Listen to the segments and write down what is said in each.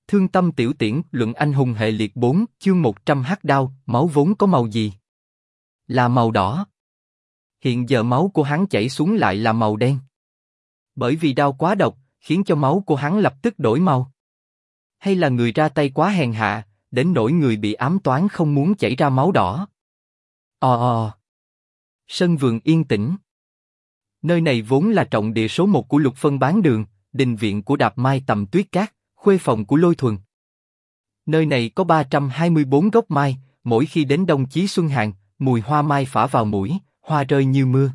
Thương tâm tiểu tiễn, luận anh hùng hệ liệt 4, chương 100 hắc đao, máu vốn có màu gì? Là màu đỏ. Hiện giờ máu của hắn chảy xuống lại là màu đen. Bởi vì đao quá độc, khiến cho máu của hắn lập tức đổi màu. Hay là người ra tay quá hèn hạ, đến nỗi người bị ám toán không muốn chảy ra máu đỏ. Sân vườn yên tĩnh. Nơi này vốn là trọng địa số 1 của Lục Phân Bán Đường, đình viện của Đạp Mai Tầm Tuyết Cát, khuê phòng của Lôi Thuần. Nơi này có 324 gốc mai, mỗi khi đến đông chí xuân hạn, mùi hoa mai phả vào mũi, hoa rơi như mưa.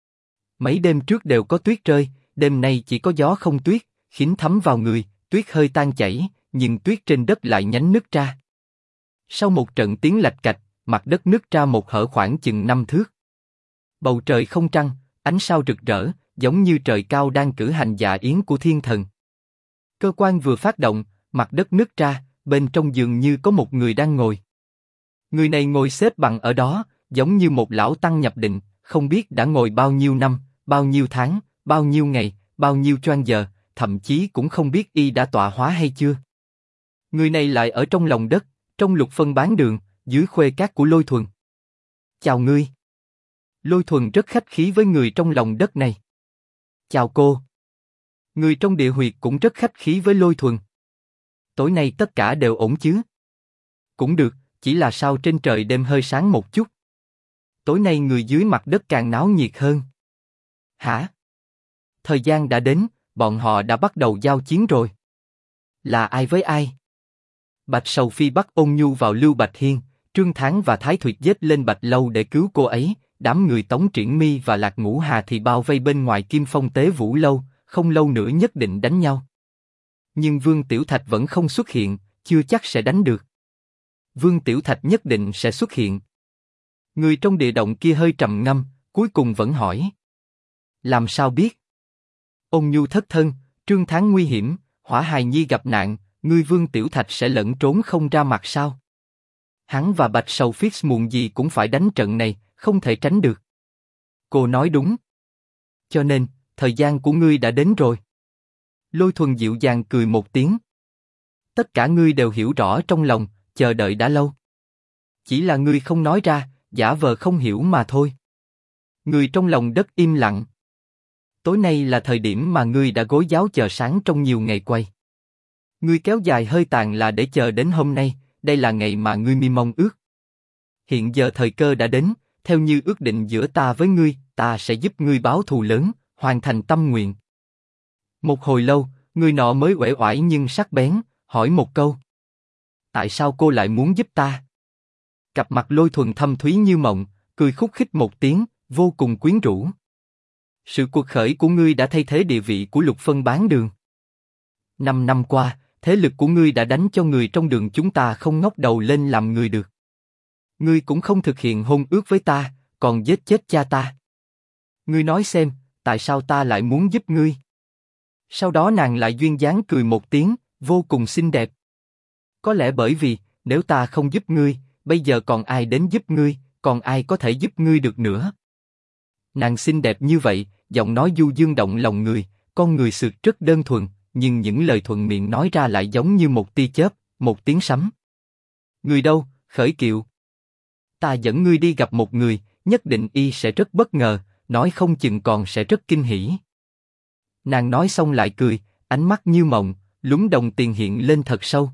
Mấy đêm trước đều có tuyết rơi, đêm nay chỉ có gió không tuyết, khính thấm vào người, tuyết hơi tan chảy, nhưng tuyết trên đất lại nhánh nứt ra. Sau một trận tiếng lạch cạch, mặt đất nứt ra một hở khoảng chừng 5 thước. Bầu trời không trăng, ánh sao rực rỡ, giống như trời cao đang cử hành dạ yến của thiên thần. Cơ quan vừa phát động, mặt đất nứt ra, bên trong dường như có một người đang ngồi. Người này ngồi xếp bằng ở đó, giống như một lão tăng nhập định, không biết đã ngồi bao nhiêu năm, bao nhiêu tháng, bao nhiêu ngày, bao nhiêu choang giờ, thậm chí cũng không biết y đã tọa hóa hay chưa. Người này lại ở trong lòng đất, trong Lục Phân Bán Đường, dưới khuê cát của Lôi Thuần. Chào ngươi. Lôi Thuần rất khách khí với người trong lòng đất này. Chào cô. Người trong địa huyệt cũng rất khách khí với Lôi Thuần. Tối nay tất cả đều ổn chứ? Cũng được, chỉ là sao trên trời đêm hơi sáng một chút. Tối nay người dưới mặt đất càng náo nhiệt hơn. Hả? Thời gian đã đến, bọn họ đã bắt đầu giao chiến rồi. Là ai với ai? Bạch Sầu Phi bắt Ôn Nhu vào Lưu Bạch Hiên, Trương Thán và Thái Thuyệt giết lên Bạch Lâu để cứu cô ấy, đám người Tống Triển Mi và Lạc Ngũ Hà thì bao vây bên ngoài Kim Phong Tế Vũ Lâu, không lâu nữa nhất định đánh nhau. Nhưng Vương Tiểu Thạch vẫn không xuất hiện, chưa chắc sẽ đánh được. Vương Tiểu Thạch nhất định sẽ xuất hiện. Người trong địa động kia hơi trầm ngâm, cuối cùng vẫn hỏi. Làm sao biết? Ôn Nhu thất thân, Trương Thán nguy hiểm, Hỏa Hài Nhi gặp nạn, ngươi Vương Tiểu Thạch sẽ lẫn trốn không ra mặt sao? Hắn và Bạch Sầu Phi muộn gì cũng phải đánh trận này, không thể tránh được. Cô nói đúng. Cho nên, thời gian của ngươi đã đến rồi. Lôi Thuần dịu dàng cười một tiếng. Tất cả ngươi đều hiểu rõ trong lòng, chờ đợi đã lâu. Chỉ là ngươi không nói ra, giả vờ không hiểu mà thôi. Người trong lòng đất im lặng. Tối nay là thời điểm mà ngươi đã gối giáo chờ sáng trong nhiều ngày quay. Ngươi kéo dài hơi tàn là để chờ đến hôm nay, đây là ngày mà ngươi mi mong ước. Hiện giờ thời cơ đã đến, theo như ước định giữa ta với ngươi, ta sẽ giúp ngươi báo thù lớn, hoàn thành tâm nguyện. Một hồi lâu, người nọ mới uể oải nhưng sắc bén, hỏi một câu. Tại sao cô lại muốn giúp ta? Cặp mặt Lôi Thuần thâm thúy như mộng, cười khúc khích một tiếng, vô cùng quyến rũ. Sự cuộc khởi của ngươi đã thay thế địa vị của Lục Phân Bán Đường. 5 năm qua, thế lực của ngươi đã đánh cho người trong đường chúng ta không ngóc đầu lên làm người được. Ngươi cũng không thực hiện hôn ước với ta, còn giết chết cha ta. Ngươi nói xem, tại sao ta lại muốn giúp ngươi? Sau đó nàng lại duyên dáng cười một tiếng, vô cùng xinh đẹp. Có lẽ bởi vì, nếu ta không giúp ngươi, bây giờ còn ai đến giúp ngươi, còn ai có thể giúp ngươi được nữa? Nàng xinh đẹp như vậy, giọng nói du dương động lòng người, con người sượt rất đơn thuần, nhưng những lời thuận miệng nói ra lại giống như một tia chớp, một tiếng sấm. Người đâu, Khởi Kiệu? Ta dẫn ngươi đi gặp một người, nhất định y sẽ rất bất ngờ, nói không chừng còn sẽ rất kinh hỉ. Nàng nói xong lại cười, ánh mắt như mộng, lúng đồng tiền hiện lên thật sâu.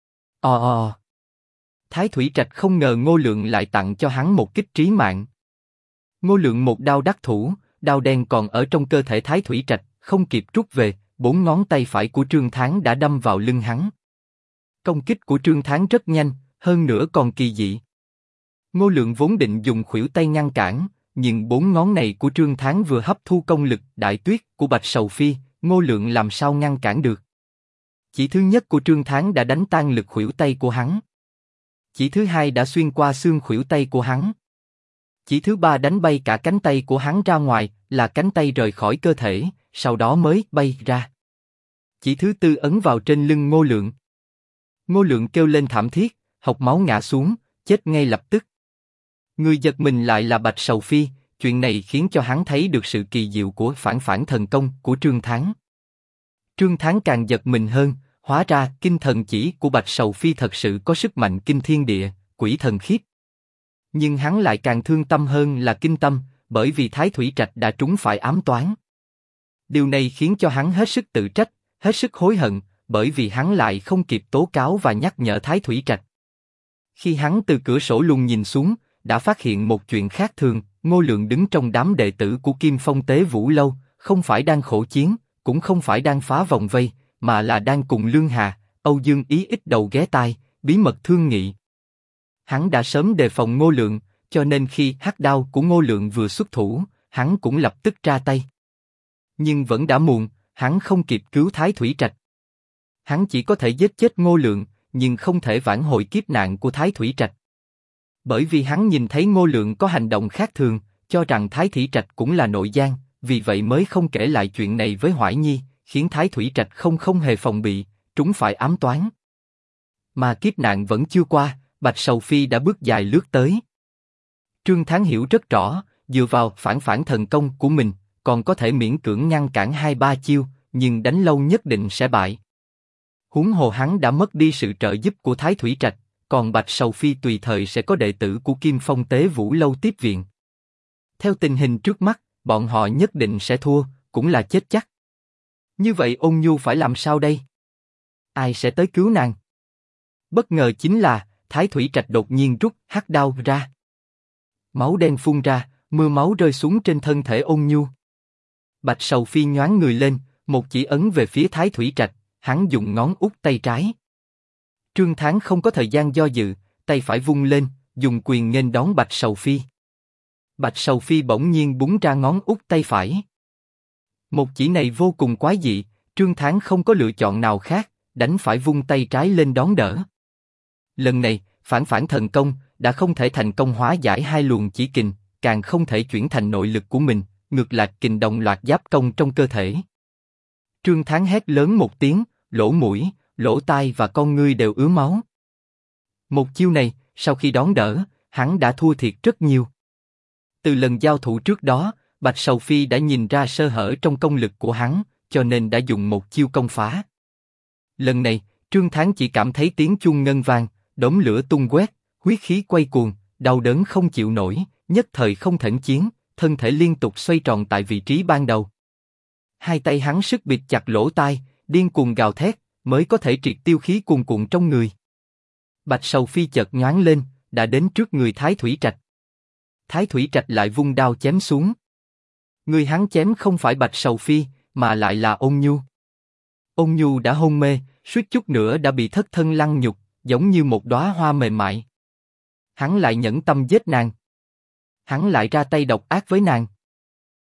Thái Thủy Trạch không ngờ Ngô Lượng lại tặng cho hắn một kích trí mạng. Ngô Lượng một đao đắc thủ, đao đen còn ở trong cơ thể Thái Thủy Trạch, không kịp rút về, 4 ngón tay phải của Trương Thán đã đâm vào lưng hắn. Công kích của Trương Thán rất nhanh, hơn nữa còn kỳ dị. Ngô Lượng vốn định dùng khuỷu tay ngăn cản, nhưng 4 ngón này của Trương Thán vừa hấp thu công lực đại tuyết của Bạch Sầu Phi, Ngô Lượng làm sao ngăn cản được? Chỉ thứ nhất của Trương Thán đã đánh tan lực khuỷu tay của hắn. Chỉ thứ hai đã xuyên qua xương khuỷu tay của hắn. Chỉ thứ ba đánh bay cả cánh tay của hắn ra ngoài, là cánh tay rời khỏi cơ thể, sau đó mới bay ra. Chỉ thứ tư ấn vào trên lưng Ngô Lượng. Ngô Lượng kêu lên thảm thiết, hộc máu ngã xuống, chết ngay lập tức. Người giật mình lại là Bạch Sầu Phi, chuyện này khiến cho hắn thấy được sự kỳ diệu của phản thần công của Trương Thán. Trương Thán càng giật mình hơn, Hóa ra kinh thần chỉ của Bạch Sầu Phi thật sự có sức mạnh kinh thiên địa, quỷ thần khiếp. Nhưng hắn lại càng thương tâm hơn là kinh tâm, bởi vì Thái Thủy Trạch đã trúng phải ám toán. Điều này khiến cho hắn hết sức tự trách, hết sức hối hận, bởi vì hắn lại không kịp tố cáo và nhắc nhở Thái Thủy Trạch. Khi hắn từ cửa sổ luồng nhìn xuống, đã phát hiện một chuyện khác thường. Ngô Lượng đứng trong đám đệ tử của Kim Phong Tế Vũ Lâu, không phải đang khổ chiến, cũng không phải đang phá vòng vây, mà là đang cùng Lương Hà, Âu Dương Ý ít đầu ghé tai, bí mật thương nghị. Hắn đã sớm đề phòng Ngô Lượng, cho nên khi hắc đao của Ngô Lượng vừa xuất thủ, hắn cũng lập tức ra tay. Nhưng vẫn đã muộn, hắn không kịp cứu Thái Thủy Trạch. Hắn chỉ có thể giết chết Ngô Lượng, nhưng không thể vãn hồi kiếp nạn của Thái Thủy Trạch. Bởi vì hắn nhìn thấy Ngô Lượng có hành động khác thường, cho rằng Thái Thủy Trạch cũng là nội gian, vì vậy mới không kể lại chuyện này với Hoải Nhi, khiến Thái Thủy Trạch không hề phòng bị, trúng phải ám toán. Mà kiếp nạn vẫn chưa qua, Bạch Sầu Phi đã bước dài lướt tới. Trương Thán hiểu rất rõ, dựa vào phản thần công của mình, còn có thể miễn cưỡng ngăn cản 2-3 chiêu, nhưng đánh lâu nhất định sẽ bại. Huống hồ hắn đã mất đi sự trợ giúp của Thái Thủy Trạch, còn Bạch Sầu Phi tùy thời sẽ có đệ tử của Kim Phong Tế Vũ Lâu tiếp viện. Theo tình hình trước mắt, bọn họ nhất định sẽ thua, cũng là chết chắc. Như vậy Ôn Nhu phải làm sao đây? Ai sẽ tới cứu nàng? Bất ngờ chính là Thái Thủy Trạch đột nhiên rút hắc đao ra. Máu đen phun ra, mưa máu rơi xuống trên thân thể Ôn Nhu. Bạch Sầu Phi nhoáng người lên, một chỉ ấn về phía Thái Thủy Trạch, hắn dùng ngón út tay trái. Trương Thán không có thời gian do dự, tay phải vung lên, dùng quyền nghênh đón Bạch Sầu Phi. Bạch Sầu Phi bỗng nhiên búng ra ngón út tay phải. Một chỉ này vô cùng quái dị, Trương Thán không có lựa chọn nào khác, đành phải vung tay trái lên đón đỡ. Lần này, phản thần công đã không thể thành công hóa giải hai luồng chỉ kình, càng không thể chuyển thành nội lực của mình, ngược lại kình đồng loạt giáp công trong cơ thể. Trương Thán hét lớn một tiếng, lỗ mũi, lỗ tai và con ngươi đều ứa máu. Một chiêu này, sau khi đón đỡ, hắn đã thua thiệt rất nhiều. Từ lần giao thủ trước đó, Bạch Sầu Phi đã nhìn ra sơ hở trong công lực của hắn, cho nên đã dùng một chiêu công phá. Lần này, Trương Thán chỉ cảm thấy tiếng chuông ngân vang, đống lửa tung quét, huyết khí quay cuồng, đau đớn không chịu nổi, nhất thời không thẫn chiến, thân thể liên tục xoay tròn tại vị trí ban đầu. Hai tay hắn sức bịt chặt lỗ tai, điên cuồng gào thét, mới có thể triệt tiêu khí cuồn cuộn trong người. Bạch Sầu Phi chợt nhoáng lên, đã đến trước người Thái Thủy Trạch. Thái Thủy Trạch lại vung đao chém xuống. Người hắn chém không phải Bạch Sầu Phi, mà lại là Ôn Nhu. Ôn Nhu đã hôn mê, suýt chút nữa đã bị thất thân lăng nhục, giống như một đóa hoa mềm mại. Hắn lại nhẫn tâm giết nàng. Hắn lại ra tay độc ác với nàng.